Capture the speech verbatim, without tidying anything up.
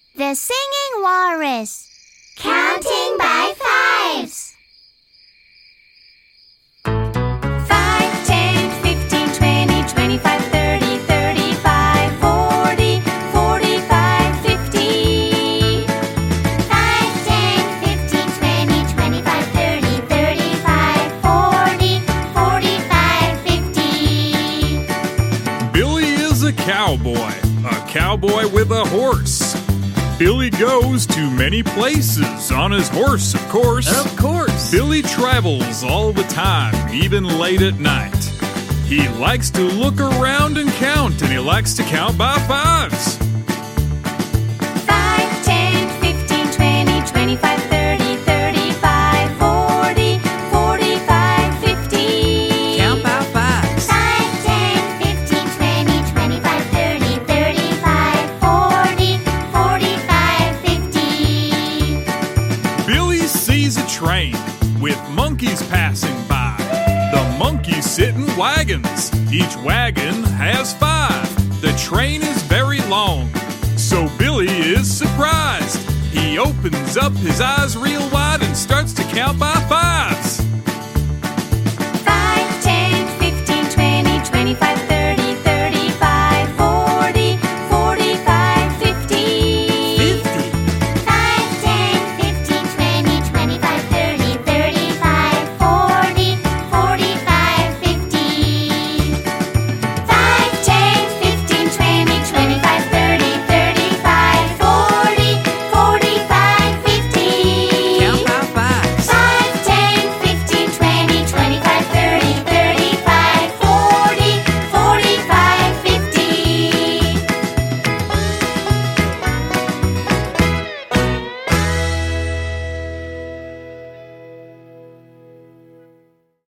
The Singing Walrus. Counting by fives. Five, ten, fifteen, twenty, twenty-five, thirty, thirty-five, forty, forty-five, fifty. Five, ten, fifteen, twenty, twenty-five, thirty, thirty-five, forty, forty-five, fifty. Billy is a cowboy, a cowboy with a horse. Billy goes to many places on his horse, of course. Of course. Billy travels all the time, even late at night. He likes to look around and count, and he likes to count by fives. Five, ten, fifteen, twenty, twenty-five, thirty, thirty-five, forty, forty-five, fifty. Count by fives. Five, ten, fifteen, twenty, twenty-five, thirty, thirty-five, forty, forty-five, fifty. Billy sees a train with monkeys passing by. The monkeys sit in wagons. Each wagon has five. The train is very long, so Billy is surprised. He opens up his eyes real wide and starts to count by fives. Five, ten, fifteen, twenty, twenty-five,